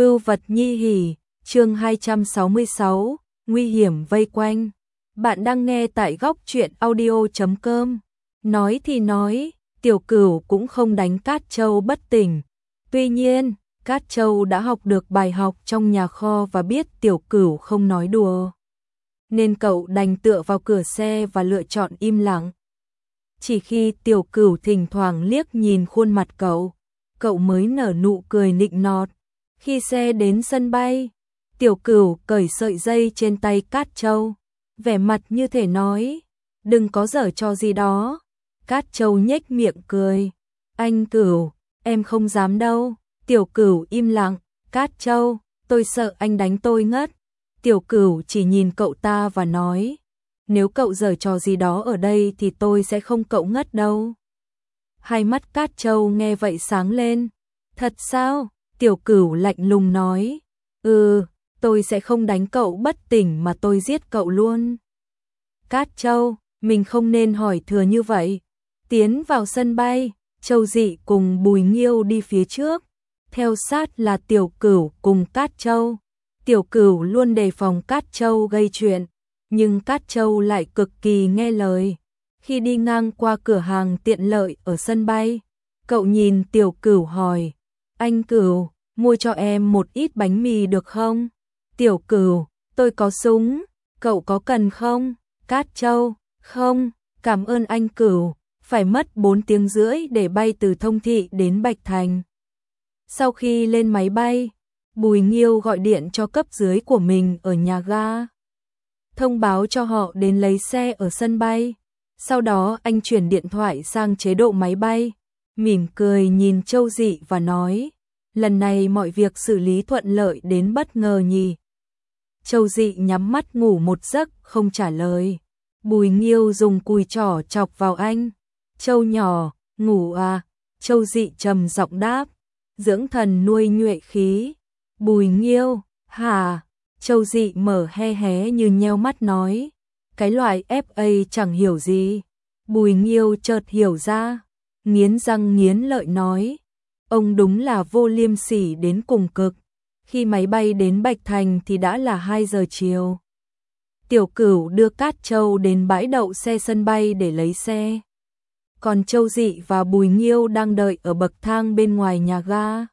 Vưu vật nhi hỉ, chương 266, nguy hiểm vây quanh. Bạn đang nghe tại góc truyện audio.com. Nói thì nói, Tiểu Cửu cũng không đánh Cát Châu bất tỉnh. Tuy nhiên, Cát Châu đã học được bài học trong nhà kho và biết Tiểu Cửu không nói đùa. Nên cậu đành tựa vào cửa xe và lựa chọn im lặng. Chỉ khi Tiểu Cửu thỉnh thoảng liếc nhìn khuôn mặt cậu mới nở nụ cười nịnh nọt. Khi xe đến sân bay, Tiểu Cửu cởi sợi dây trên tay Cát Châu, vẻ mặt như thể nói, đừng có giở trò gì đó. Cát Châu nhếch miệng cười, anh Cửu, em không dám đâu. Tiểu Cửu im lặng, Cát Châu, tôi sợ anh đánh tôi ngất. Tiểu Cửu chỉ nhìn cậu ta và nói, nếu cậu giở trò gì đó ở đây thì tôi sẽ không cậu ngất đâu. Hai mắt Cát Châu nghe vậy sáng lên, thật sao? Tiểu Cửu lạnh lùng nói, tôi sẽ không đánh cậu bất tỉnh mà tôi giết cậu luôn. Cát Châu, mình không nên hỏi thừa như vậy. Tiến vào sân bay, Châu Dị cùng Bùi Nghiêu đi phía trước, theo sát là Tiểu Cửu cùng Cát Châu. Tiểu Cửu luôn đề phòng Cát Châu gây chuyện, nhưng Cát Châu lại cực kỳ nghe lời. Khi đi ngang qua cửa hàng tiện lợi ở sân bay, cậu nhìn Tiểu Cửu hỏi, anh Cửu, mua cho em một ít bánh mì được không? Tiểu Cửu, tôi có súng, cậu có cần không? Cát Châu, không, cảm ơn anh Cửu, phải mất 4 tiếng rưỡi để bay từ Thông Thị đến Bạch Thành. Sau khi lên máy bay, Bùi Nghiêu gọi điện cho cấp dưới của mình ở nhà ga, thông báo cho họ đến lấy xe ở sân bay. Sau đó anh chuyển điện thoại sang chế độ máy bay, mỉm cười nhìn Châu Dị và nói, lần này mọi việc xử lý thuận lợi đến bất ngờ nhỉ. Châu Dị nhắm mắt ngủ một giấc không trả lời. Bùi Nghiêu dùng cùi trỏ chọc vào anh, Châu nhỏ, ngủ à? Châu Dị trầm giọng đáp, dưỡng thần nuôi nhuệ khí. Bùi Nghiêu, hả? Châu Dị mở hé hé như nheo mắt nói, cái loại FA chẳng hiểu gì. Bùi Nghiêu chợt hiểu ra, nghiến răng nghiến lợi nói, ông đúng là vô liêm sỉ đến cùng cực. Khi máy bay đến Bạch Thành thì đã là 2 giờ chiều. Tiểu Cửu đưa Cát Châu đến bãi đậu xe sân bay để lấy xe. Còn Châu Dị và Bùi Nghiêu đang đợi ở bậc thang bên ngoài nhà ga.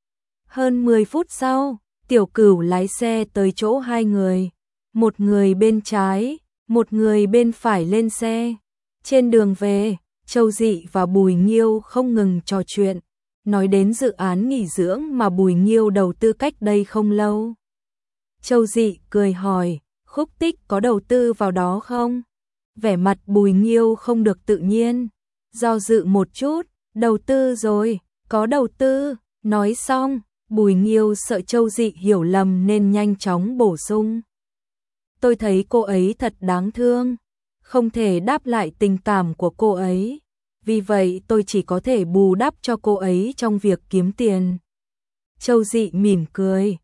Hơn 10 phút sau, Tiểu Cửu lái xe tới chỗ hai người. Một người bên trái, một người bên phải lên xe. Trên đường về, Châu Dị và Bùi Nghiêu không ngừng trò chuyện, nói đến dự án nghỉ dưỡng mà Bùi Nghiêu đầu tư cách đây không lâu. Châu Dị cười hỏi, Khúc Tích có đầu tư vào đó không? Vẻ mặt Bùi Nghiêu không được tự nhiên, do dự một chút, đầu tư rồi, có đầu tư. Nói xong, Bùi Nghiêu sợ Châu Dị hiểu lầm nên nhanh chóng bổ sung, tôi thấy cô ấy thật đáng thương, không thể đáp lại tình cảm của cô ấy, vì vậy tôi chỉ có thể bù đắp cho cô ấy trong việc kiếm tiền. Châu Dị mỉm cười,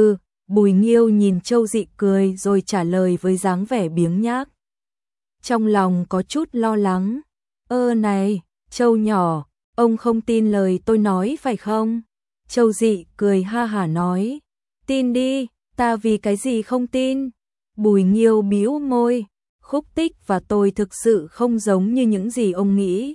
Bùi Nghiêu nhìn Châu Dị cười rồi trả lời với dáng vẻ biếng nhác. Trong lòng có chút lo lắng, này, Châu nhỏ, ông không tin lời tôi nói phải không? Châu Dị cười ha hả nói, tin đi, ta vì cái gì không tin? Bùi Nghiêu bĩu môi, Khúc Tích và tôi thực sự không giống như những gì ông nghĩ.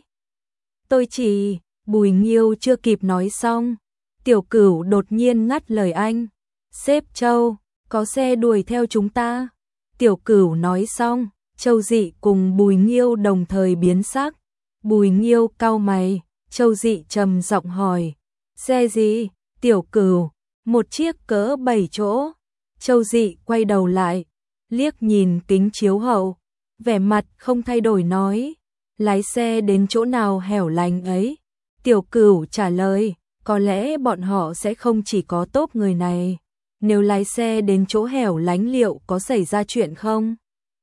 Tôi chỉ, Bùi Nghiêu chưa kịp nói xong, Tiểu Cửu đột nhiên ngắt lời anh, sếp Châu, có xe đuổi theo chúng ta. Tiểu Cửu nói xong, Châu Dị cùng Bùi Nghiêu đồng thời biến sắc. Bùi Nghiêu cau mày, Châu Dị trầm giọng hỏi, xe gì? Tiểu Cửu, một chiếc cỡ 7 chỗ. Châu Dị quay đầu lại, liếc nhìn kính chiếu hậu, vẻ mặt không thay đổi nói, lái xe đến chỗ nào hẻo lánh ấy. Tiểu Cửu trả lời, có lẽ bọn họ sẽ không chỉ có tốp người này, nếu lái xe đến chỗ hẻo lánh liệu có xảy ra chuyện không?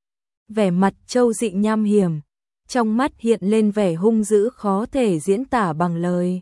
Vẻ mặt Châu Dị nham hiểm, trong mắt hiện lên vẻ hung dữ khó thể diễn tả bằng lời.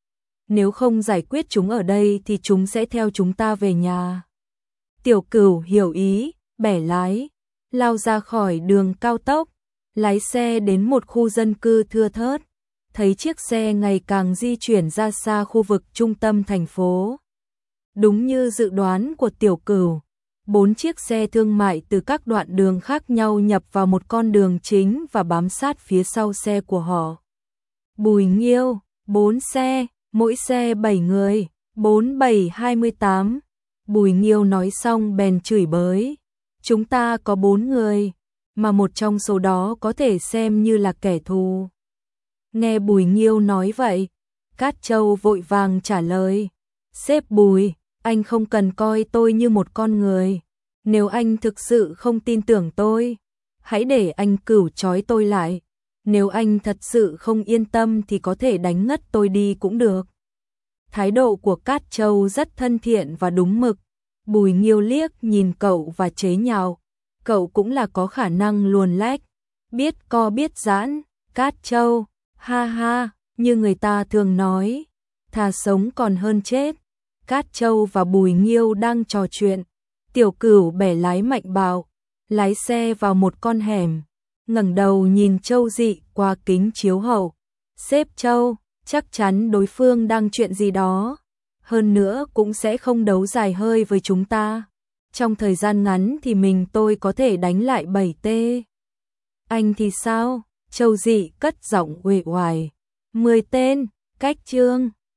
Nếu không giải quyết chúng ở đây thì chúng sẽ theo chúng ta về nhà. Tiểu Cửu hiểu ý, bẻ lái, lao ra khỏi đường cao tốc, lái xe đến một khu dân cư thưa thớt, thấy chiếc xe ngày càng di chuyển ra xa khu vực trung tâm thành phố. Đúng như dự đoán của Tiểu Cửu, 4 chiếc xe thương mại từ các đoạn đường khác nhau nhập vào một con đường chính và bám sát phía sau xe của họ. Bùi Nghiêu, 4 xe, mỗi xe 7 người, 4728. Bùi Nghiêu nói xong bèn chửi bới. Chúng ta có 4 người, mà một trong số đó có thể xem như là kẻ thù. Nghe Bùi Nghiêu nói vậy, Cát Châu vội vàng trả lời. Sếp Bùi, anh không cần coi tôi như một con người. Nếu anh thực sự không tin tưởng tôi, hãy để anh Cửu trói tôi lại. Nếu anh thật sự không yên tâm thì có thể đánh ngất tôi đi cũng được. Thái độ của Cát Châu rất thân thiện và đúng mực. Bùi Nghiêu liếc nhìn cậu và chế nhạo. Cậu cũng là có khả năng luồn lách, biết co biết giãn. Cát Châu, ha ha, như người ta thường nói, thà sống còn hơn chết. Cát Châu và Bùi Nghiêu đang trò chuyện. Tiểu Cửu bẻ lái mạnh bạo, lái xe vào một con hẻm, ngẩng đầu nhìn Châu Dị qua kính chiếu hậu. Sếp Châu, chắc chắn đối phương đang chuyện gì đó. Hơn nữa cũng sẽ không đấu dài hơi với chúng ta. Trong thời gian ngắn thì tôi có thể đánh lại 7T. Anh thì sao? Châu Dị cất giọng uể oải. 10 tên, cách chương.